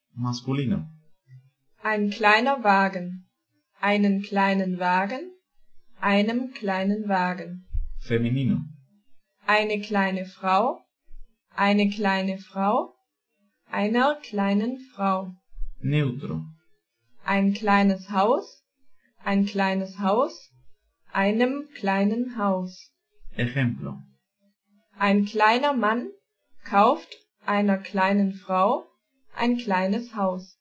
Masculino. Ein kleiner Wagen. Einen kleinen Wagen. Einem kleinen Wagen. Femenino. Eine kleine Frau. Eine kleine Frau. Einer kleinen Frau. Neutro. Ein kleines Haus. Ein kleines Haus. Einem kleinen Haus. Ejemplo. Ein kleiner Mann kauft einer kleinen Frau ein kleines Haus.